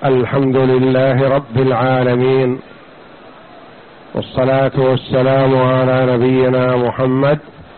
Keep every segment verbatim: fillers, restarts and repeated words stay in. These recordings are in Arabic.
الحمد لله رب العالمين، والصلاة والسلام على نبينا محمد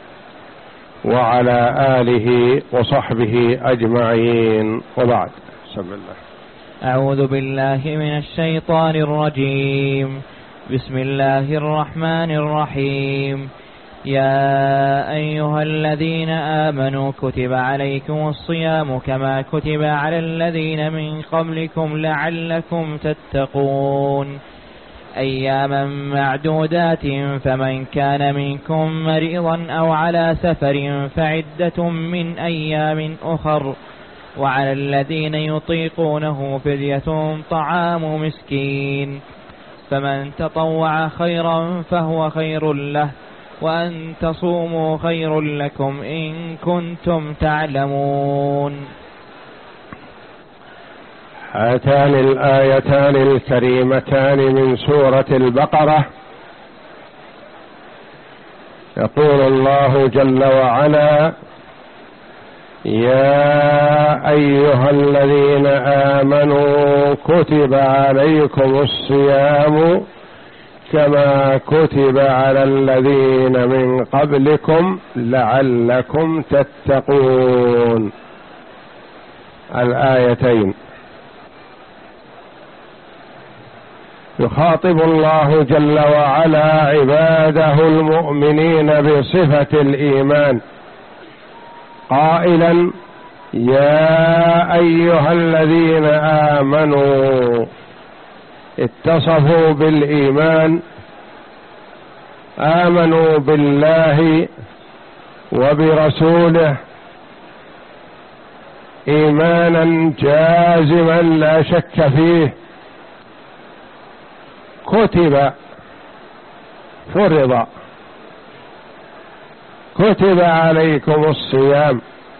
وعلى آله وصحبه أجمعين، وبعد. بسم الله. أعوذ بالله من الشيطان الرجيم. بسم الله الرحمن الرحيم. يا أيها الذين آمنوا كتب عليكم الصيام كما كتب على الذين من قبلكم لعلكم تتقون، أياما معدودات، فمن كان منكم مريضا أو على سفر فعدة من أيام أخر، وعلى الذين يطيقونه فدية طعام مسكين، فمن تطوع خيرا فهو خير له، وأن تصوموا خير لكم إن كنتم تعلمون. هاتان الآيتان الكريمتان من سورة البقرة يقول الله جل وعلا: يا أيها الذين آمنوا كتب عليكم الصيام كما كتب على الذين من قبلكم لعلكم تتقون. الآيتين يخاطب الله جل وعلا عباده المؤمنين بصفة الإيمان قائلا: يا أيها الذين آمنوا، اتصفوا بالإيمان، آمنوا بالله وبرسوله إيمانا جازما لا شك فيه. كتب، فرض، كتب عليكم الصيام،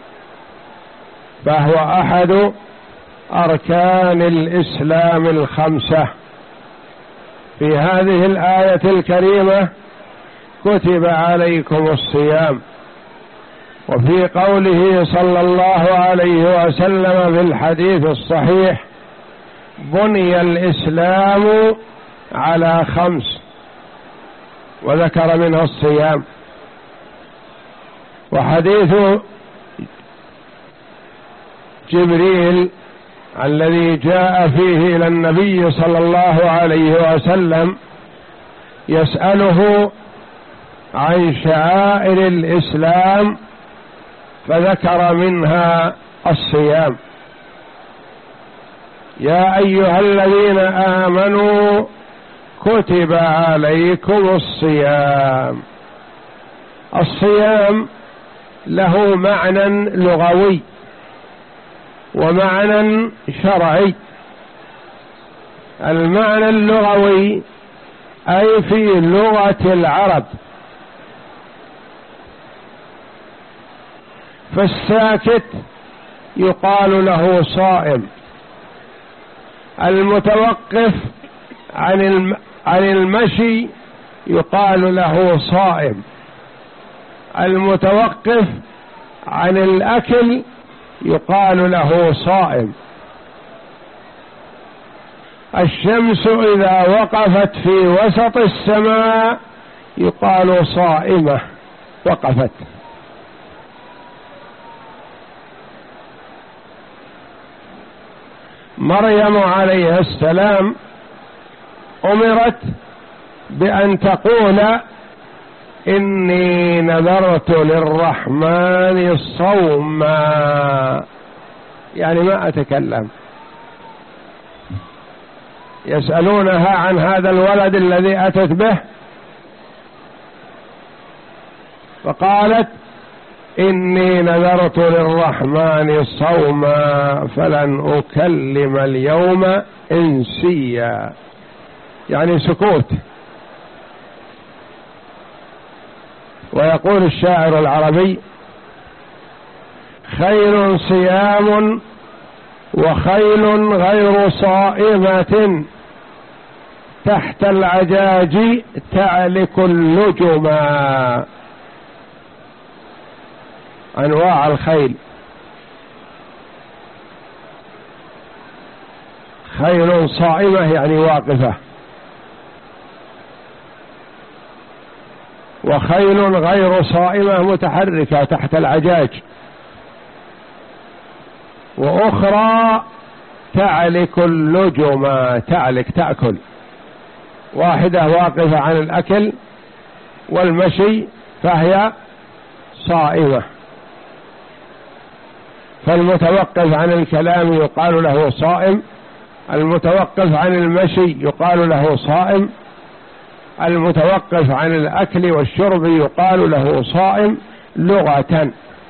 فهو أحد أركان الإسلام الخمسة. في هذه الآية الكريمة كتب عليكم الصيام، وفي قوله صلى الله عليه وسلم في الحديث الصحيح: بني الإسلام على خمس، وذكر منها الصيام. وحديث جبريل الذي جاء فيه إلى النبي صلى الله عليه وسلم يسأله عن شعائر الإسلام فذكر منها الصيام. يا أيها الذين آمنوا كتب عليكم الصيام. الصيام له معنى لغوي ومعنى شرعي. المعنى اللغوي أي في لغة العرب، فالساكت يقال له صائم، المتوقف عن عن المشي يقال له صائم، المتوقف عن الأكل يقال له صائم. الشمس إذا وقفت في وسط السماء يقال صائمة، وقفت. مريم عليه السلام أمرت بأن تقول: إني نذرت للرحمن صوما، يعني ما أتكلم. يسألونها عن هذا الولد الذي أتت به، فقالت: إني نذرت للرحمن صوما فلن أكلم اليوم إنسيا، يعني سكوت. ويقول الشاعر العربي: خير صيام وخيل غير صائمة، تحت العجاج تعلك اللجما. أنواع الخيل: خيل صائمة يعني واقفة، وخيل غير صائمة متحركة تحت العجاج، وأخرى تعلك اللجم، تعلك تأكل، واحدة واقفة عن الأكل والمشي فهي صائمة. فالمتوقف عن الكلام يقال له صائم، المتوقف عن المشي يقال له صائم، المتوقف عن الأكل والشرب يقال له صائم لغة.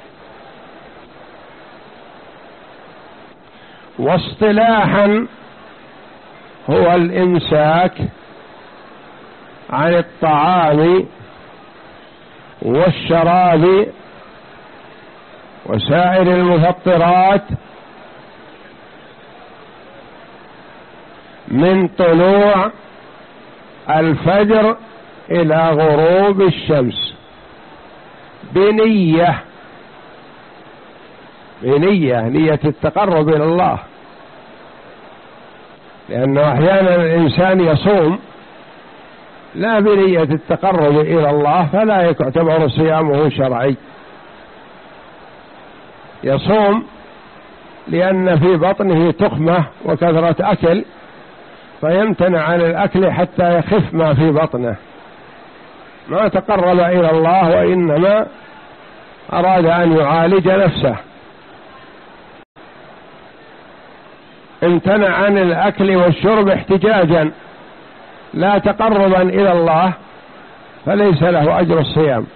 واصطلاحا هو الإمساك عن الطعام والشراب وسائر المفطرات من طلوع الفجر إلى غروب الشمس بنية، بنية نية التقرب إلى الله، لأنه أحيانا الإنسان يصوم لا بنية التقرب إلى الله فلا يعتبر صيامه شرعي، يصوم لأن في بطنه تخمة وكثرة أكل فيمتنع عن الأكل حتى يخف ما في بطنه، ما تقرب إلى الله وإنما أراد أن يعالج نفسه، امتنع عن الأكل والشرب احتجاجا لا تقربا إلى الله فليس له أجر الصيام.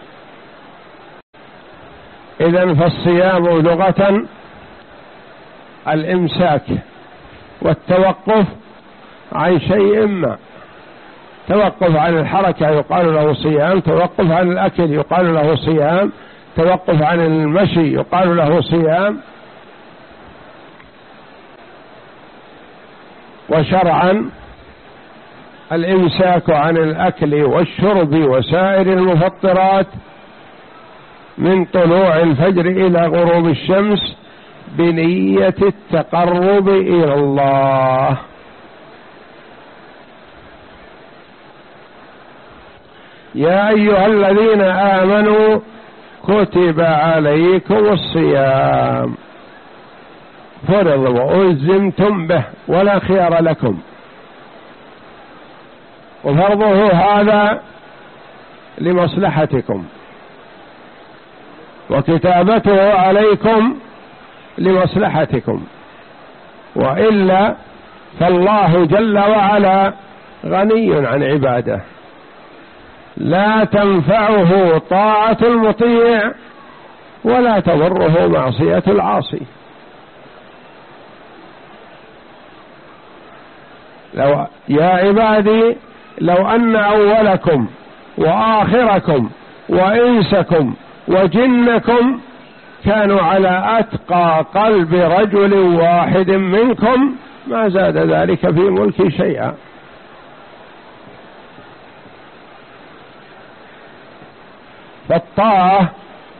إذن فالصيام لغة الإمساك والتوقف عن شيء ما، توقف عن الحركة يقال له صيام، توقف عن الأكل يقال له صيام، توقف عن المشي يقال له صيام. وشرعا الإمساك عن الأكل والشرب وسائر المفطرات من طلوع الفجر إلى غروب الشمس بنية التقرب إلى الله. يا أيها الذين آمنوا كتب عليكم الصيام فرض وألزمتم به ولا خيار لكم، وفرضه هذا لمصلحتكم وكتابته عليكم لمصلحتكم، وإلا فالله جل وعلا غني عن عباده، لا تنفعه طاعة المطيع ولا تضره معصية العاصي. لو يا عبادي لو أن أولكم وآخركم وإنسكم وجنكم كانوا على أتقى قلب رجل واحد منكم ما زاد ذلك في ملكي شيئا. فالطاعة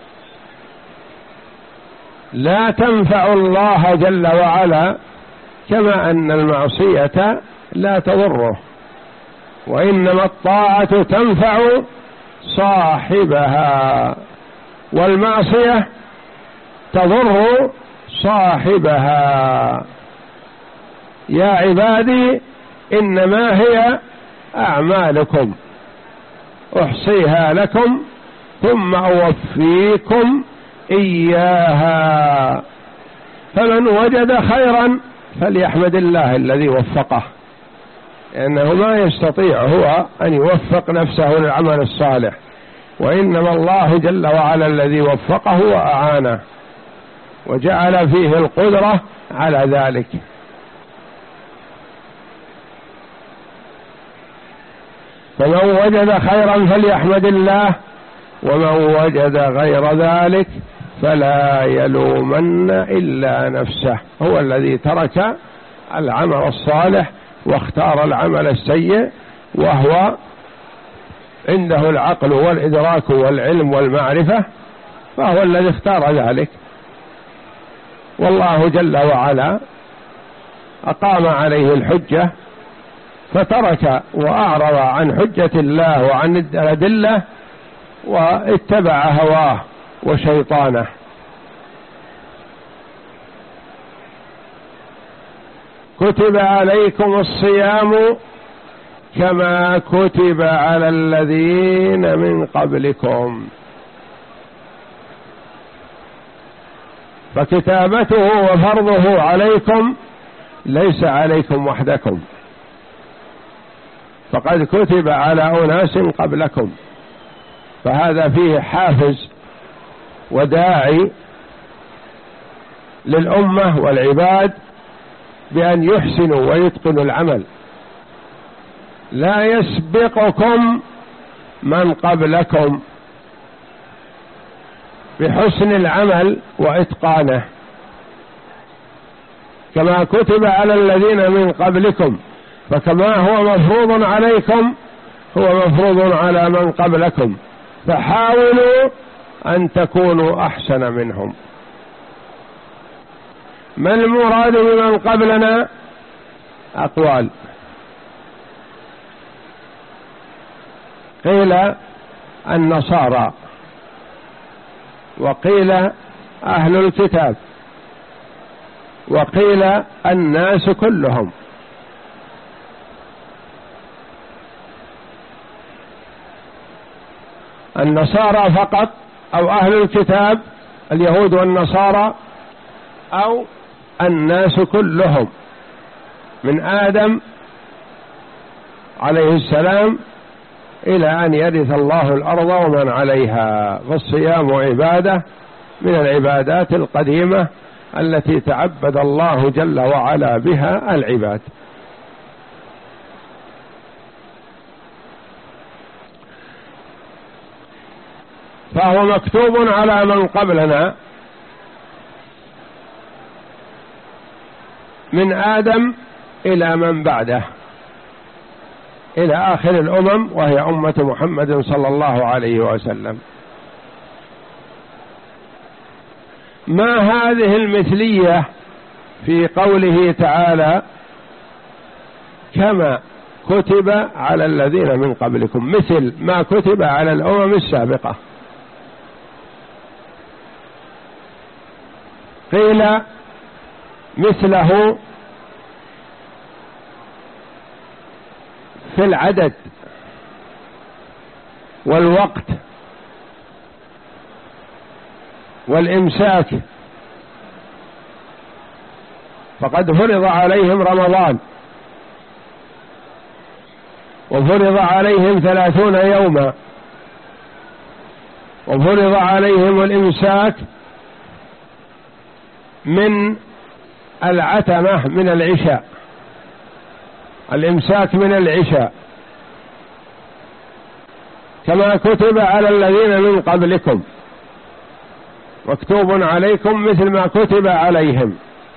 لا تنفع الله جل وعلا كما أن المعصية لا تضره، وإنما الطاعة تنفع صاحبها والمعصية تضر صاحبها. يا عبادي إنما هي أعمالكم أحصيها لكم ثم أوفيكم إياها، فمن وجد خيرا فليحمد الله الذي وفقه، لأنه ما يستطيع هو أن يوفق نفسه للعمل الصالح، وإنما الله جل وعلا الذي وفقه وأعانه وجعل فيه القدرة على ذلك. فمن وجد خيرا فليحمد الله، ومن وجد غير ذلك فلا يلومن إلا نفسه، هو الذي ترك العمل الصالح واختار العمل السيء، وهو عنده العقل والإدراك والعلم والمعرفة، فهو الذي اختار ذلك. والله جل وعلا أقام عليه الحجة فترك وأعرض عن حجة الله وعن الأدلة واتبع هواه وشيطانه. كتب عليكم الصيام كما كتب على الذين من قبلكم، فكتابته وفرضه عليكم ليس عليكم وحدكم، فقد كتب على أناس قبلكم، فهذا فيه حافز وداعي للأمة والعباد بأن يحسنوا ويتقنوا العمل. لا يسبقكم من قبلكم بحسن العمل وإتقانه، كما كتب على الذين من قبلكم، فكما هو مفروض عليكم هو مفروض على من قبلكم، فحاولوا أن تكونوا أحسن منهم. ما المراد بمن قبلنا؟ أقوال، قيل النصارى، وقيل أهل الكتاب، وقيل الناس كلهم. النصارى فقط أو أهل الكتاب اليهود والنصارى، أو الناس كلهم من آدم عليه السلام إلى أن يرث الله الأرض ومن عليها. فالصيام عبادة من العبادات القديمة التي تعبد الله جل وعلا بها العباد. فهو مكتوب على من قبلنا من آدم إلى من بعده إلى آخر الأمم، وهي أمة محمد صلى الله عليه وسلم. ما هذه المثلية في قوله تعالى كما كتب على الذين من قبلكم، مثل ما كتب على الأمم السابقة؟ قيل مثله في العدد والوقت والإمساك، فقد فرض عليهم رمضان وفرض عليهم ثلاثون يوما، وفرض عليهم الإمساك من العتمة من العشاء، الإمساك من العشاء كما كتب على الذين من قبلكم، مكتوب عليكم مثل ما كتب عليهم.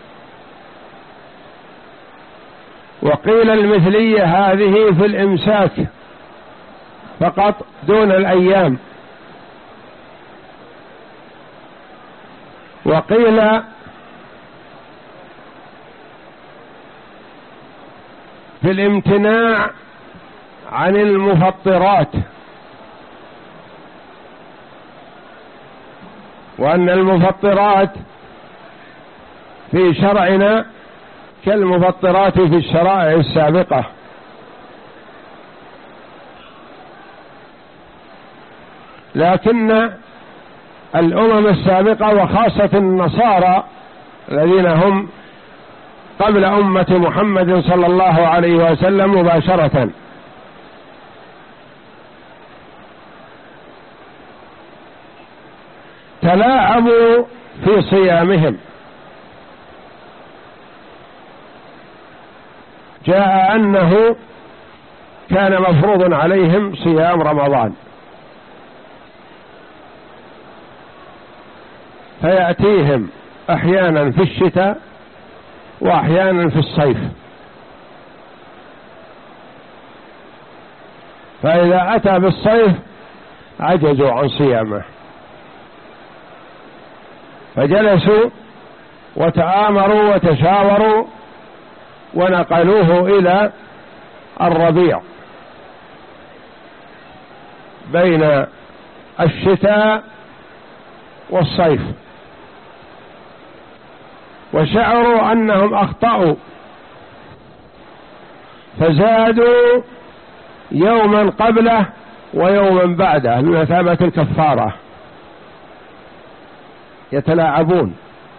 وقيل المثلية هذه في الإمساك فقط دون الأيام، وقيل في الامتناع عن المفطرات، وأن المفطرات في شرعنا كالمفطرات في الشرائع السابقة، لكن الأمم السابقة وخاصة النصارى الذين هم قبل أمة محمد صلى الله عليه وسلم مباشرة تلاعبوا في صيامهم. جاء أنه كان مفروض عليهم صيام رمضان، فيأتيهم أحيانا في الشتاء وأحيانا في الصيف، فإذا أتى بالصيف عجزوا عن صيامه، فجلسوا وتآمروا وتشاوروا ونقلوه إلى الربيع بين الشتاء والصيف، وشعروا أنهم أخطأوا فزادوا يوما قبله ويوما بعده بمثابة الكفارة، يتلاعبون.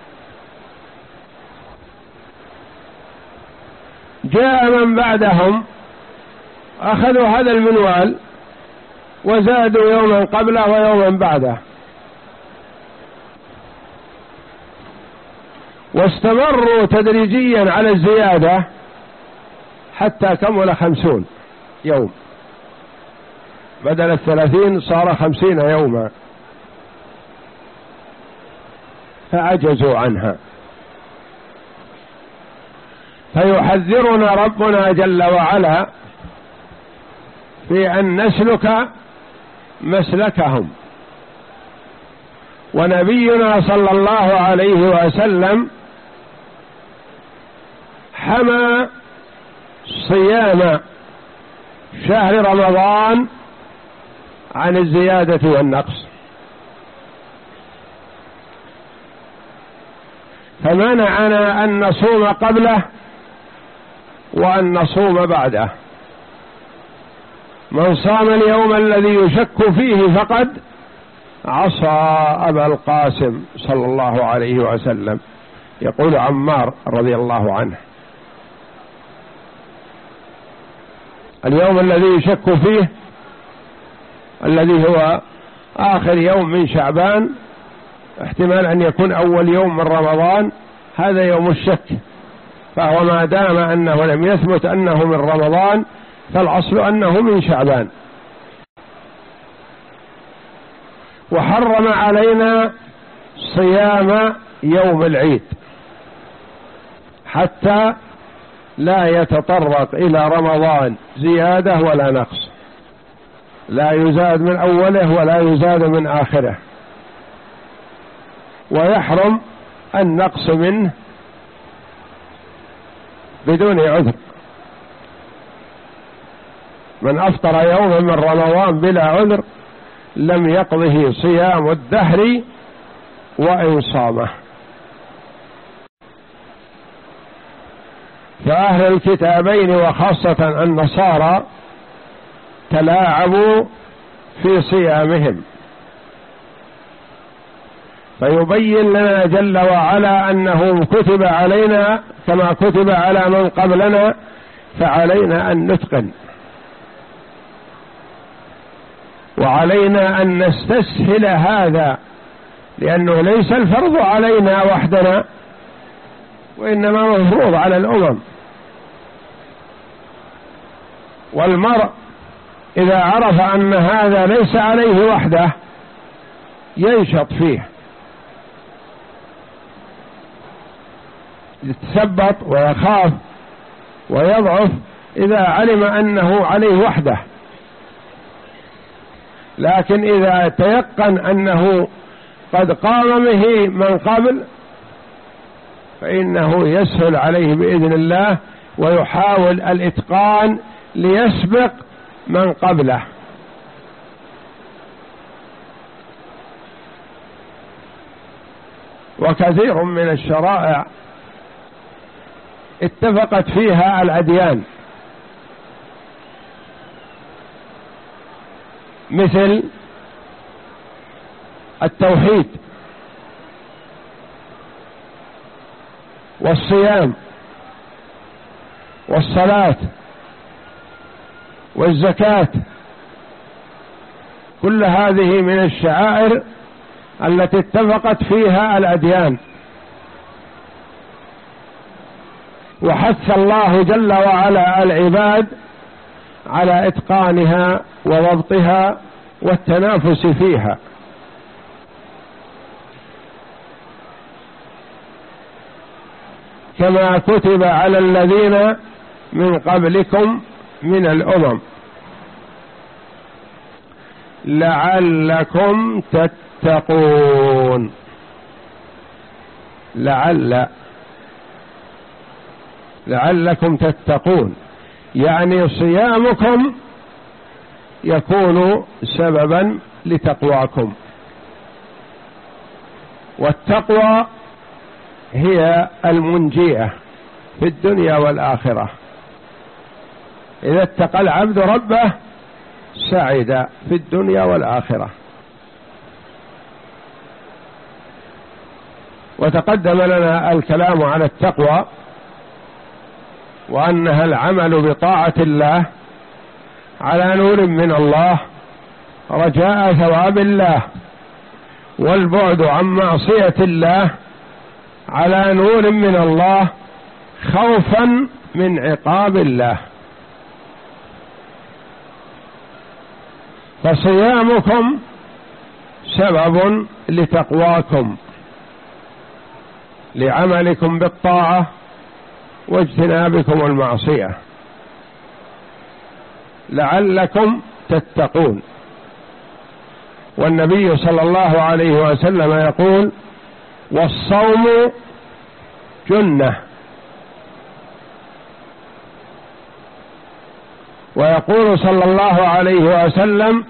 جاء من بعدهم أخذوا هذا المنوال وزادوا يوما قبله ويوما بعده، واستمروا تدريجيا على الزيادة حتى كمل خمسون يوم، بدل الثلاثين صار خمسين يوما، فعجزوا عنها. فيحذرنا ربنا جل وعلا في أن نسلك مسلكهم. ونبينا صلى الله عليه وسلم حمى صيام شهر رمضان عن الزيادة والنقص، فمنعنا أن نصوم قبله وأن نصوم بعده. من صام اليوم الذي يشك فيه فقد عصى أبا القاسم صلى الله عليه وسلم، يقول عمار رضي الله عنه: اليوم الذي يشك فيه الذي هو آخر يوم من شعبان، احتمال أن يكون أول يوم من رمضان، هذا يوم الشك، فهو ما دام أنه لم يثبت أنه من رمضان فالأصل أنه من شعبان. وحرم علينا صيام يوم العيد حتى لا يتطرق إلى رمضان زيادة ولا نقص، لا يزاد من أوله ولا يزاد من آخره، ويحرم النقص منه بدون عذر. من أفطر يوما من رمضان بلا عذر لم يقضه صيام الدهر وإن صامه. فأهل الكتابين وخاصة النصارى تلاعبوا في صيامهم، فيبين لنا جل وعلا أنه كتب علينا كما كتب على من قبلنا، فعلينا أن نتقن، وعلينا أن نستسهل هذا، لأنه ليس الفرض علينا وحدنا، وإنما مفروض على الأمم. والمرء إذا عرف أن هذا ليس عليه وحده ينشط فيه، يتثبط ويخاف ويضعف إذا علم أنه عليه وحده. لكن إذا تيقن أنه قد قام به من قبل فإنه يسهل عليه بإذن الله، ويحاول الإتقان ليسبق من قبله. وكثير من الشرائع اتفقت فيها الأديان، مثل التوحيد والصيام والصلاة والزكاة، كل هذه من الشعائر التي اتفقت فيها الأديان، وحث الله جل وعلا العباد على إتقانها وضبطها والتنافس فيها. كما كتب على الذين من قبلكم من الأمم لعلكم تتقون. لعل لعلكم تتقون، يعني صيامكم يكون سببا لتقواكم. والتقوى هي المنجية في الدنيا والآخرة. إذا اتقى العبد ربه سعد في الدنيا والآخرة. وتقدم لنا الكلام على التقوى وأنها العمل بطاعة الله على نور من الله رجاء ثواب الله، والبعد عن معصية الله على نور من الله خوفا من عقاب الله. فصيامكم سبب لتقواكم، لعملكم بالطاعة واجتنابكم المعصية، لعلكم تتقون. والنبي صلى الله عليه وسلم يقول: والصوم جنة. ويقول صلى الله عليه وسلم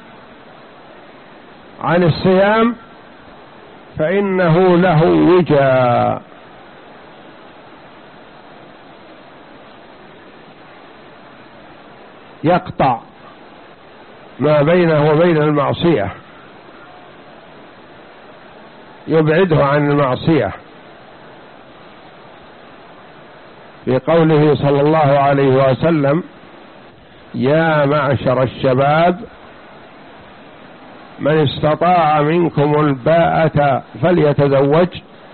عن الصيام: فإنه له وجاء. يقطع ما بينه وبين المعصية، يبعده عن المعصية، في قوله صلى الله عليه وسلم: يا معشر الشباب من استطاع منكم الباءة فليتزوج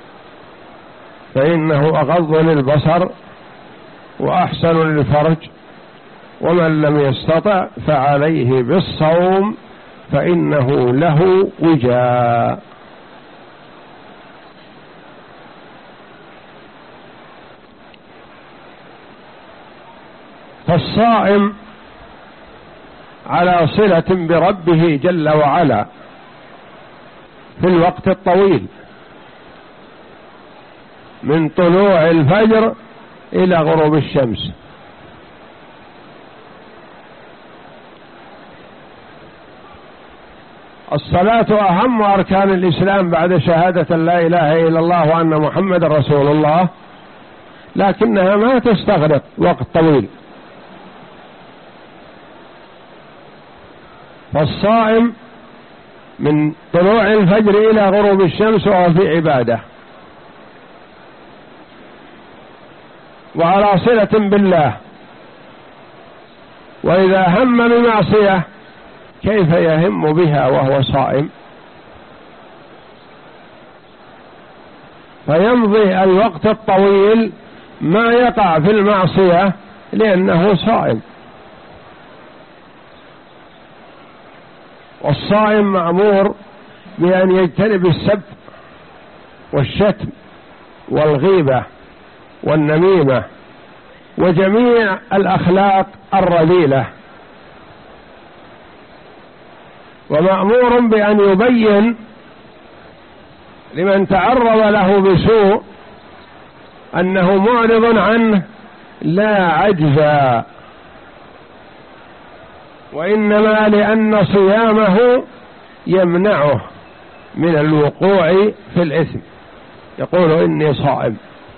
فإنه أغض للبصر وأحسن للفرج، ومن لم يستطع فعليه بالصوم فإنه له وجاء. فالصائم على صلة بربه جل وعلا في الوقت الطويل من طلوع الفجر إلى غروب الشمس. الصلاة أهم أركان الإسلام بعد شهادة لا إله إلا الله وأن محمد رسول الله، لكنها ما تستغرق وقت طويل. فالصائم من طلوع الفجر إلى غروب الشمس وهو في عبادة وعلى صلة بالله، وإذا هم بمعصية كيف يهم بها وهو صائم؟ فيمضي الوقت الطويل ما يقع في المعصية لأنه صائم. والصائم مأمور بأن يجتنب السب والشتم والغيبة والنميمة وجميع الأخلاق الرذيلة، ومأمور بأن يبين لمن تعرض له بسوء أنه معرض عنه لا عجزا، وإنما لأن صيامه يمنعه من الوقوع في الإثم. يقول: إني صائم.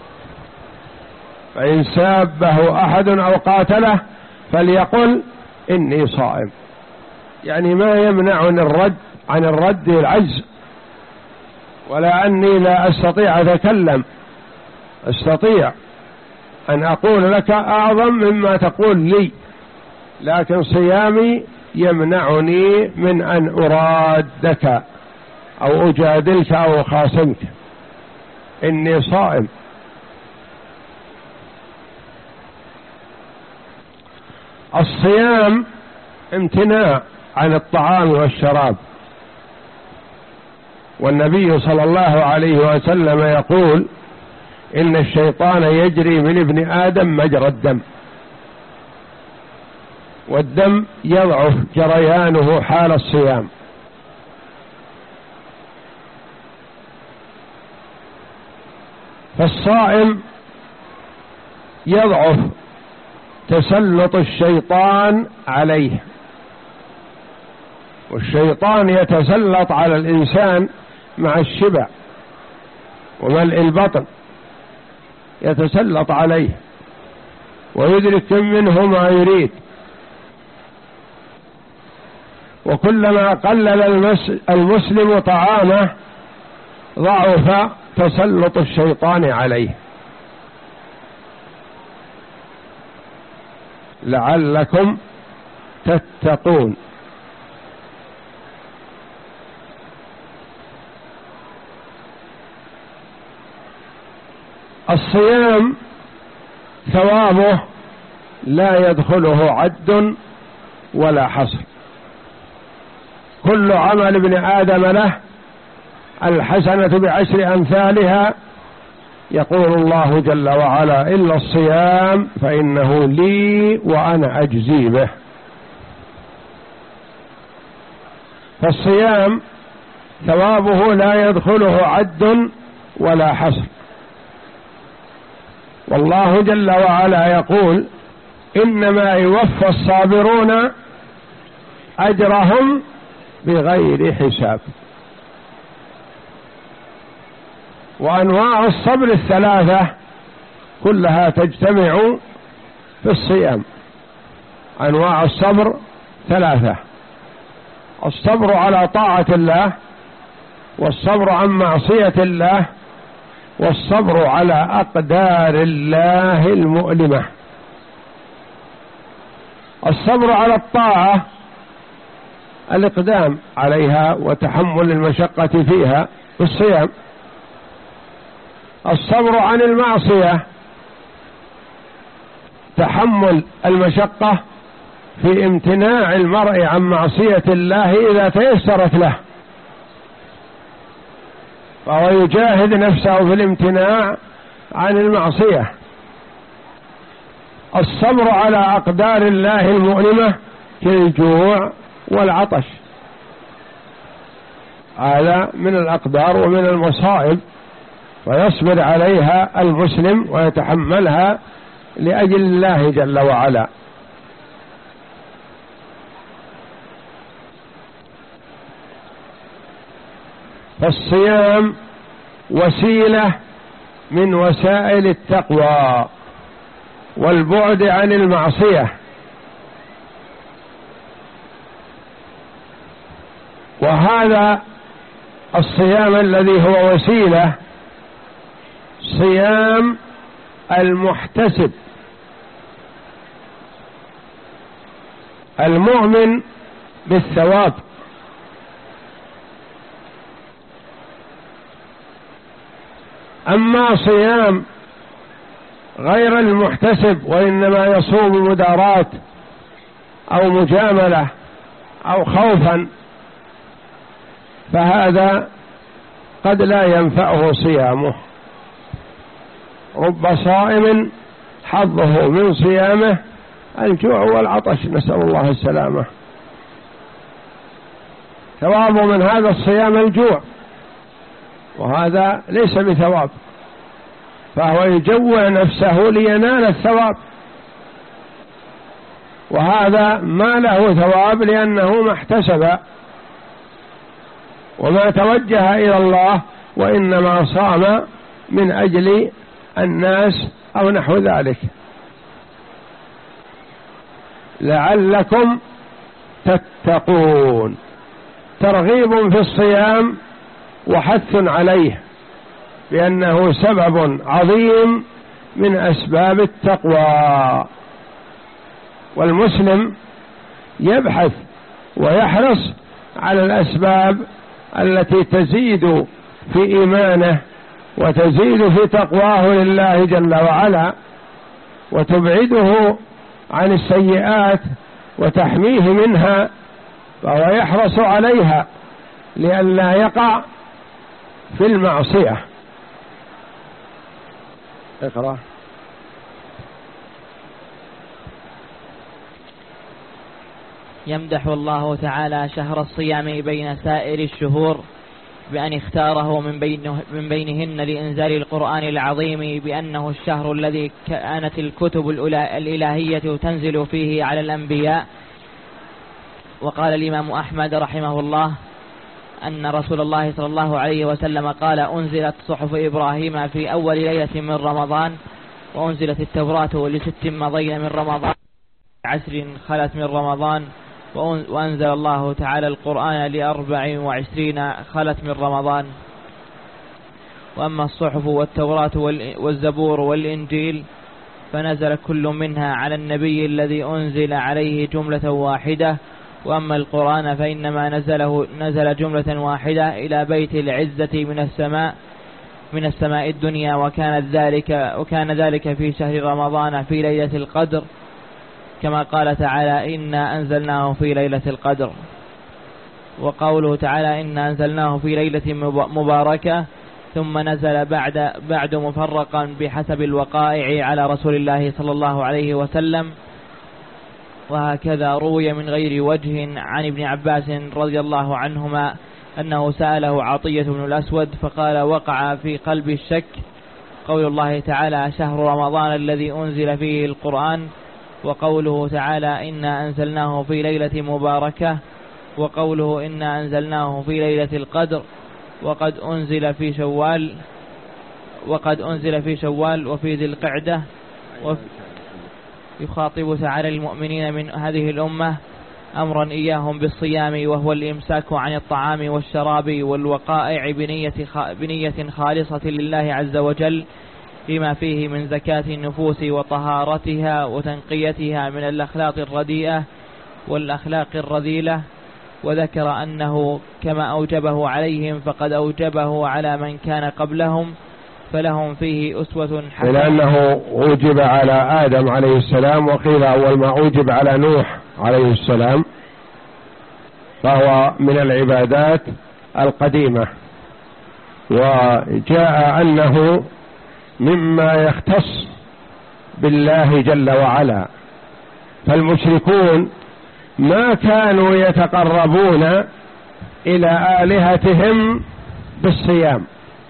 فإن سابه أحد أو قاتله فليقل: إني صائم، يعني ما يمنعني الرد عن الرد العجز، ولا أني لا أستطيع أتكلم، أستطيع أن أقول لك أعظم مما تقول لي، لكن صيامي يمنعني من أن أرادك أو أجادلك أو أخاصمك. إني صائم. الصيام امتناع عن الطعام والشراب، والنبي صلى الله عليه وسلم يقول: إن الشيطان يجري من ابن آدم مجرى الدم، والدم يضعف جريانه حال الصيام. فالصائم يضعف تسلط الشيطان عليه، والشيطان يتسلط على الإنسان مع الشبع وملء البطن، يتسلط عليه ويدرك منه ما يريد، وكلما قلل المسلم طعامه ضعف تسلط الشيطان عليه. لعلكم تتقون. الصيام ثوابه لا يدخله عد ولا حصر، كل عمل ابن آدم له الحسنة بعشر أمثالها، يقول الله جل وعلا إلا الصيام فإنه لي وأنا أجزي به. فالصيام ثوابه لا يدخله عد ولا حصر، والله جل وعلا يقول إنما يوفى الصابرون أجرهم بغير حساب. وأنواع الصبر الثلاثة كلها تجتمع في الصيام. أنواع الصبر ثلاثة: الصبر على طاعة الله، والصبر عن معصية الله، والصبر على أقدار الله المؤلمة. الصبر على الطاعة الإقدام عليها وتحمل المشقة فيها بالصيام. الصبر عن المعصية تحمل المشقة في امتناع المرء عن معصية الله إذا تيسرت له، فهو يجاهد نفسه في الامتناع عن المعصية. الصبر على أقدار الله المؤلمة كالجوع والعطش، هذا من الأقدار ومن المصائب، ويصبر عليها المسلم ويتحملها لأجل الله جل وعلا. فالصيام وسيلة من وسائل التقوى والبعد عن المعصية، وهذا الصيام الذي هو وسيلة صيام المحتسب المؤمن بالثواب. أما صيام غير المحتسب وإنما يصوم مدارات أو مجاملة أو خوفا، فهذا قد لا ينفعه صيامه. رب صائم حظه من صيامه الجوع والعطش، نسأل الله السلامة. ثوابه من هذا الصيام الجوع، وهذا ليس بثواب، فهو يجوع نفسه لينال الثواب، وهذا ما له ثواب لأنه ما احتسب وما توجه إلى الله، وإنما صام من أجل الناس أو نحو ذلك. لعلكم تتقون، ترغيب في الصيام وحث عليه بأنه سبب عظيم من أسباب التقوى. والمسلم يبحث ويحرص على الأسباب التي تزيد في إيمانه وتزيد في تقواه لله جل وعلا، وتبعده عن السيئات وتحميه منها، فهو يحرص عليها لئلا يقع في المعصية. اقرأ. يمدح الله تعالى شهر الصيام بين سائر الشهور بأن اختاره من, بين من بينهن لإنزال القرآن العظيم بأنه الشهر الذي كانت الكتب الإلهية تنزل فيه على الأنبياء. وقال الإمام أحمد رحمه الله أن رسول الله صلى الله عليه وسلم قال: أنزلت صحف إبراهيم في أول ليلة من رمضان، وأنزلت التوراة لست مضين من رمضان، عشر خلت من رمضان، وأنزل الله تعالى القرآن لأربع وعشرين خلت من رمضان. وأما الصحف والتوراة والزبور والإنجيل فنزل كل منها على النبي الذي أنزل عليه جملة واحدة. وأما القرآن فإنما نزله نزل جملة واحدة إلى بيت العزة من السماء من السماء الدنيا، وكان ذلك وكان ذلك في شهر رمضان في ليلة القدر، كما قال تعالى: إنا أنزلناه في ليلة القدر. وقوله تعالى: إنا أنزلناه في ليلة مباركة، ثم نزل بعد بعد مفرقا بحسب الوقائع على رسول الله صلى الله عليه وسلم. وهكذا روي من غير وجه عن ابن عباس رضي الله عنهما أنه سأله عطية بن الأسود فقال: وقع في قلبي الشك قول الله تعالى: شهر رمضان الذي أنزل فيه القرآن، وقوله تعالى: إنا أنزلناه في ليلة مباركة، وقوله: إنا أنزلناه في ليلة القدر، وقد أنزل في شوال وقد أنزل في شوال وفي ذي القعدة. يخاطب تعالى المؤمنين من هذه الأمة أمرا إياهم بالصيام، وهو الإمساك عن الطعام والشراب والوقائع بنية, بنية خالصة لله عز وجل، لما فيه من زكاة النفوس وطهارتها وتنقيتها من الأخلاق الرديئة والأخلاق الرذيلة. وذكر أنه كما أوجبه عليهم فقد أوجبه على من كان قبلهم، فلهم فيه أسوة حسنة. لأنه أوجب على آدم عليه السلام، وقيل أول ما أوجب على نوح عليه السلام، فهو من العبادات القديمة. وجاء أنه مما يختص بالله جل وعلا، فالمشركون ما كانوا يتقربون إلى آلهتهم بالصيام،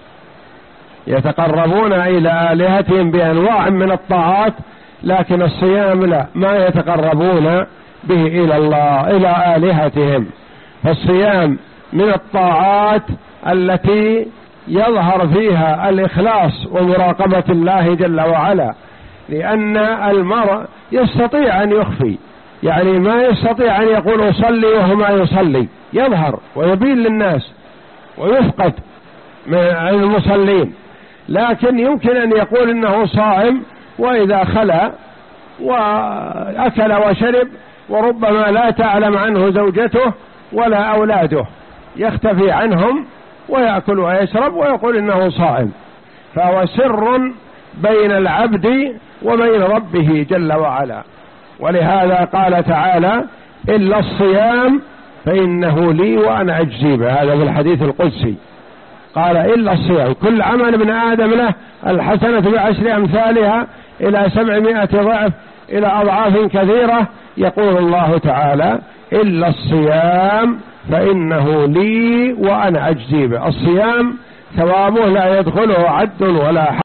يتقربون إلى آلهتهم بأنواع من الطاعات، لكن الصيام لا، ما يتقربون به إلى الله إلى آلهتهم. فالصيام من الطاعات التي يظهر فيها الإخلاص ومراقبة الله جل وعلا، لأن المرء يستطيع أن يخفي، يعني ما يستطيع أن يقول أصلي وهو ما يصلي، يظهر ويبين للناس ويفقد من المصلين، لكن يمكن أن يقول إنه صائم، وإذا خلا وأكل وشرب وربما لا تعلم عنه زوجته ولا أولاده، يختفي عنهم ويأكل ويشرب ويقول إنه صائم. فهو سر بين العبد وبين ربه جل وعلا. ولهذا قال تعالى: إلا الصيام فإنه لي وأنا أجزي به، هذا في الحديث القدسي. قال: إلا الصيام، كل عمل ابن آدم له الحسنة بعشر أمثالها إلى سبعمائة ضعف إلى أضعاف كثيرة. يقول الله تعالى: إلا الصيام فإنه لي وأنا أجزي به. الصيام ثوابه لا يدخله عد ولا حد.